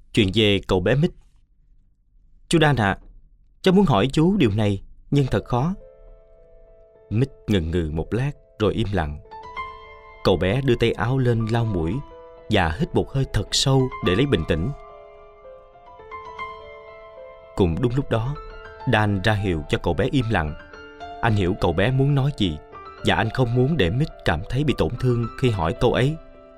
Chuyện về cậu bé Mít. Chú Dan ạ, cháu muốn hỏi chú điều này, nhưng thật khó. Mít ngần ngừ một lát rồi im lặng. Cậu bé đưa tay áo lên lau mũi và hít một hơi thật sâu để lấy bình tĩnh. Cùng đúng lúc đó, Dan ra hiệu cho cậu bé im lặng. Anh hiểu cậu bé muốn nói gì, và anh không muốn để Mít cảm thấy bị tổn thương khi hỏi câu ấy.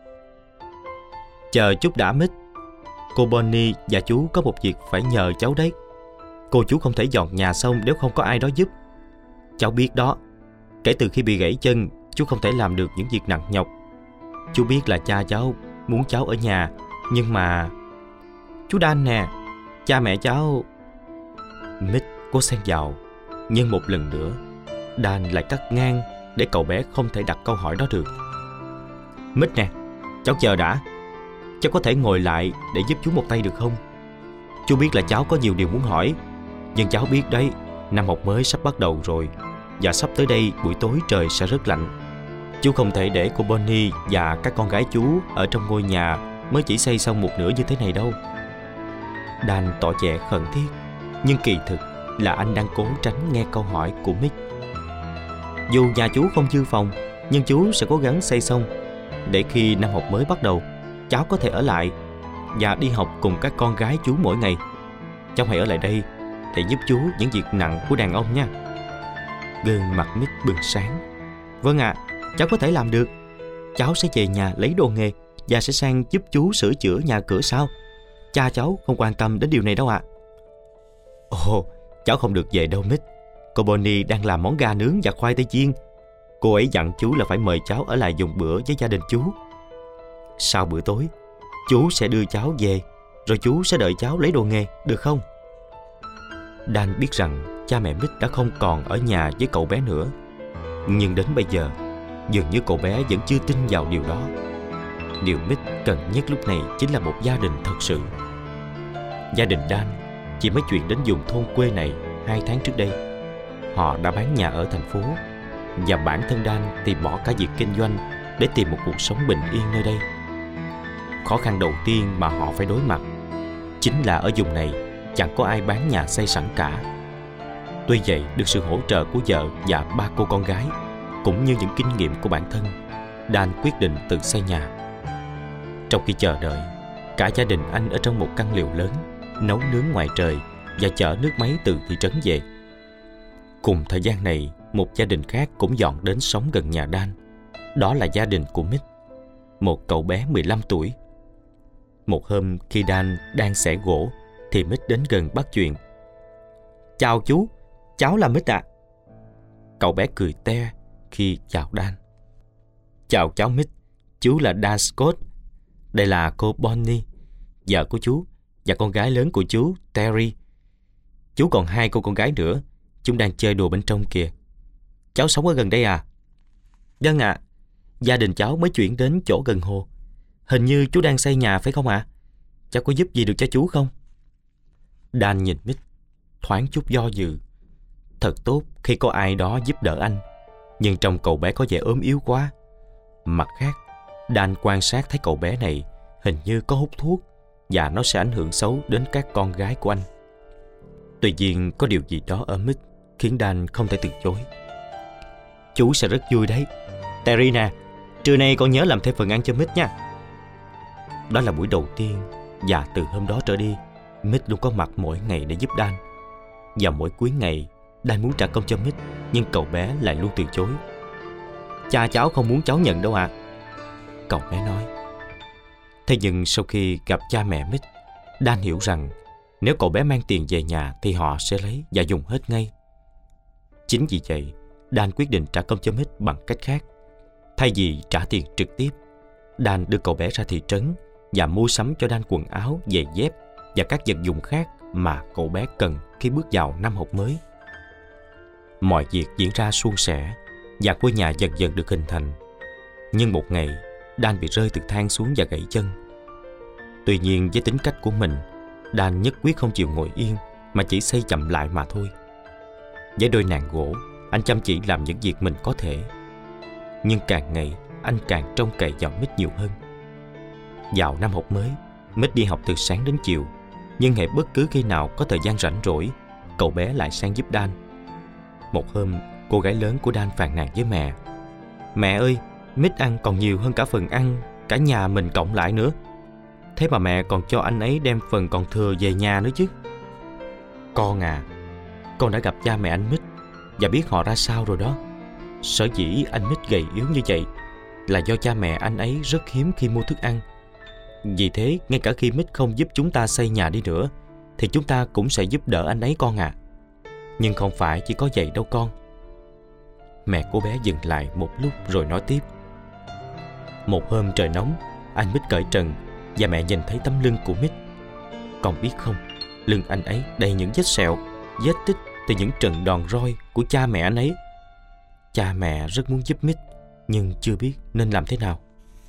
Chờ chút đã Mít, cô Bonnie và chú có một việc phải nhờ cháu đấy. Cô chú không thể dọn nhà xong nếu không có ai đó giúp. Cháu biết đó, kể từ khi bị gãy chân, chú không thể làm được những việc nặng nhọc. Chú biết là cha cháu muốn cháu ở nhà, nhưng mà... Chú Dan nè, cha mẹ cháu... Mít cố xen vào, nhưng một lần nữa Dan lại cắt ngang để cậu bé không thể đặt câu hỏi đó được. Mít nè, cháu chờ đã. Cháu có thể ngồi lại để giúp chú một tay được không? Chú biết là cháu có nhiều điều muốn hỏi, nhưng cháu biết đấy, năm học mới sắp bắt đầu rồi, và sắp tới đây buổi tối trời sẽ rất lạnh. Chú không thể để cô Bonnie và các con gái chú ở trong ngôi nhà mới chỉ xây xong một nửa như thế này đâu. Dan tỏ vẻ khẩn thiết, nhưng kỳ thực là anh đang cố tránh nghe câu hỏi của Mick. Dù nhà chú không dư phòng, nhưng chú sẽ cố gắng xây xong, để khi năm học mới bắt đầu, cháu có thể ở lại và đi học cùng các con gái chú mỗi ngày. Cháu hãy ở lại đây để giúp chú những việc nặng của đàn ông nha. Gương mặt Mick bừng sáng. Vâng ạ, cháu có thể làm được. Cháu sẽ về nhà lấy đồ nghề và sẽ sang giúp chú sửa chữa nhà cửa sau. Cha cháu không quan tâm đến điều này đâu ạ. Ồ, cháu không được về đâu Mick. Cô Bonnie đang làm món gà nướng và khoai tây chiên. Cô ấy dặn chú là phải mời cháu ở lại dùng bữa với gia đình chú. Sau bữa tối, chú sẽ đưa cháu về, rồi chú sẽ đợi cháu lấy đồ nghề, được không? Dan biết rằng cha mẹ Mick đã không còn ở nhà với cậu bé nữa. Nhưng đến bây giờ, dường như cậu bé vẫn chưa tin vào điều đó. Điều Mick cần nhất lúc này chính là một gia đình thật sự. Gia đình Dan chỉ mới chuyển đến vùng thôn quê này 2 tháng trước đây. Họ đã bán nhà ở thành phố, và bản thân Dan thì bỏ cả việc kinh doanh để tìm một cuộc sống bình yên nơi đây. Khó khăn đầu tiên mà họ phải đối mặt chính là ở vùng này chẳng có ai bán nhà xây sẵn cả. Tuy vậy, được sự hỗ trợ của vợ và 3 cô con gái, cũng như những kinh nghiệm của bản thân, Dan quyết định tự xây nhà. Trong khi chờ đợi, cả gia đình anh ở trong một căn lều lớn, nấu nướng ngoài trời và chở nước máy từ thị trấn về. Cùng thời gian này, một gia đình khác cũng dọn đến sống gần nhà Dan. Đó là gia đình của Mick, một cậu bé 15 tuổi. Một hôm khi Dan đang xẻ gỗ thì Mick đến gần bắt chuyện. Chào chú, cháu là Mick ạ. Cậu bé cười te khi chào Dan. Chào cháu Mick, chú là Dan Scott. Đây là cô Bonnie, vợ của chú, và con gái lớn của chú, Terry. Chú còn 2 cô con gái nữa, chúng đang chơi đùa bên trong kìa. Cháu sống ở gần đây à? Vâng ạ, gia đình cháu mới chuyển đến chỗ gần hồ. Hình như chú đang xây nhà phải không ạ? Cháu có giúp gì được cho chú không? Dan nhìn Mick, thoáng chút do dự. Thật tốt khi có ai đó giúp đỡ anh, nhưng trông cậu bé có vẻ ốm yếu quá. Mặt khác, Dan quan sát thấy cậu bé này hình như có hút thuốc, và nó sẽ ảnh hưởng xấu đến các con gái của anh. Tuy nhiên, có điều gì đó ở Mick khiến Dan không thể từ chối. Chú sẽ rất vui đấy. Terry nè, trưa nay con nhớ làm thêm phần ăn cho Mick nha. Đó là buổi đầu tiên, và từ hôm đó trở đi, Mick luôn có mặt mỗi ngày để giúp Dan. Và mỗi cuối ngày, Dan muốn trả công cho Mick, nhưng cậu bé lại luôn từ chối. Cha cháu không muốn cháu nhận đâu ạ, cậu bé nói. Thế nhưng sau khi gặp cha mẹ Mick, Dan hiểu rằng nếu cậu bé mang tiền về nhà thì họ sẽ lấy và dùng hết ngay. Chính vì vậy, Dan quyết định trả công cho Mick bằng cách khác. Thay vì trả tiền trực tiếp, Dan đưa cậu bé ra thị trấn và mua sắm cho Dan quần áo, giày dép và các vật dụng khác mà cậu bé cần khi bước vào năm học mới. Mọi việc diễn ra suôn sẻ và ngôi nhà dần dần được hình thành. Nhưng một ngày, Dan bị rơi từ thang xuống và gãy chân. Tuy nhiên, với tính cách của mình, Dan nhất quyết không chịu ngồi yên mà chỉ xây chậm lại mà thôi. Với đôi nàng gỗ, anh chăm chỉ làm những việc mình có thể. Nhưng càng ngày, anh càng trông cậy vào Mick nhiều hơn. Vào năm học mới, Mít đi học từ sáng đến chiều, nhưng hễ bất cứ khi nào có thời gian rảnh rỗi, cậu bé lại sang giúp Dan. Một hôm, cô gái lớn của Dan phàn nàn với mẹ: "Mẹ ơi, Mít ăn còn nhiều hơn cả phần ăn cả nhà mình cộng lại nữa. Thế mà mẹ còn cho anh ấy đem phần còn thừa về nhà nữa chứ." "Con à, con đã gặp cha mẹ anh Mít và biết họ ra sao rồi đó. Sở dĩ anh Mít gầy yếu như vậy là do cha mẹ anh ấy rất hiếm khi mua thức ăn. Vì thế, ngay cả khi Mít không giúp chúng ta xây nhà đi nữa, thì chúng ta cũng sẽ giúp đỡ anh ấy con à. Nhưng không phải chỉ có vậy đâu con." Mẹ cô bé dừng lại một lúc rồi nói tiếp: "Một hôm trời nóng, anh Mít cởi trần và mẹ nhìn thấy tấm lưng của Mít. Con biết không, lưng anh ấy đầy những vết sẹo, vết tích từ những trận đòn roi của cha mẹ anh ấy. Cha mẹ rất muốn giúp Mít, nhưng chưa biết nên làm thế nào."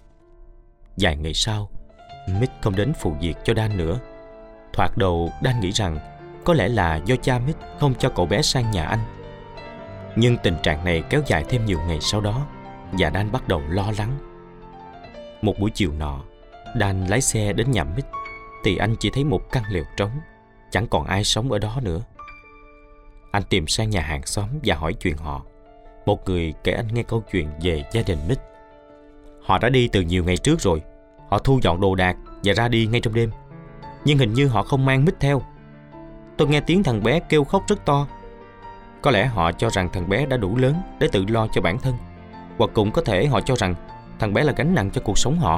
Vài ngày sau, Mít không đến phụ việc cho Dan nữa. Thoạt đầu Dan nghĩ rằng có lẽ là do cha Mít không cho cậu bé sang nhà anh. Nhưng tình trạng này kéo dài thêm nhiều ngày sau đó, và Dan bắt đầu lo lắng. Một buổi chiều nọ, Dan lái xe đến nhà Mít thì anh chỉ thấy một căn lều trống, chẳng còn ai sống ở đó nữa. Anh tìm sang nhà hàng xóm và hỏi chuyện họ. Một người kể anh nghe câu chuyện về gia đình Mít. "Họ đã đi từ nhiều ngày trước rồi. Họ thu dọn đồ đạc và ra đi ngay trong đêm. Nhưng hình như họ không mang Mít theo. Tôi nghe tiếng thằng bé kêu khóc rất to. Có lẽ họ cho rằng thằng bé đã đủ lớn để tự lo cho bản thân, hoặc cũng có thể họ cho rằng thằng bé là gánh nặng cho cuộc sống họ."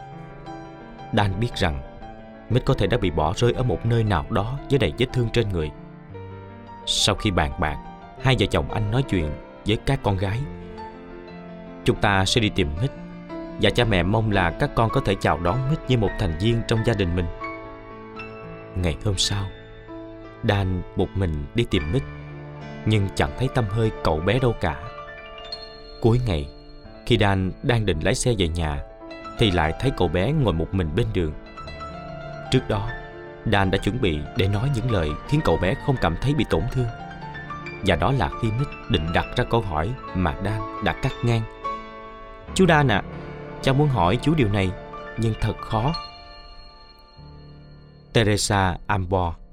Dan biết rằng Mít có thể đã bị bỏ rơi ở một nơi nào đó với đầy vết thương trên người. Sau khi bàn bạc, hai vợ chồng anh nói chuyện với các con gái. "Chúng ta sẽ đi tìm Mít, và cha mẹ mong là các con có thể chào đón Mít như một thành viên trong gia đình mình." Ngày hôm sau, Dan một mình đi tìm Mít, nhưng chẳng thấy tăm hơi cậu bé đâu cả. Cuối ngày, khi Dan đang định lái xe về nhà, thì lại thấy cậu bé ngồi một mình bên đường. Trước đó, Dan đã chuẩn bị để nói những lời khiến cậu bé không cảm thấy bị tổn thương. Và đó là khi Mít định đặt ra câu hỏi mà Dan đã cắt ngang. "Chú Dan ạ, cháu muốn hỏi chú điều này, nhưng thật khó." Teresa Ambor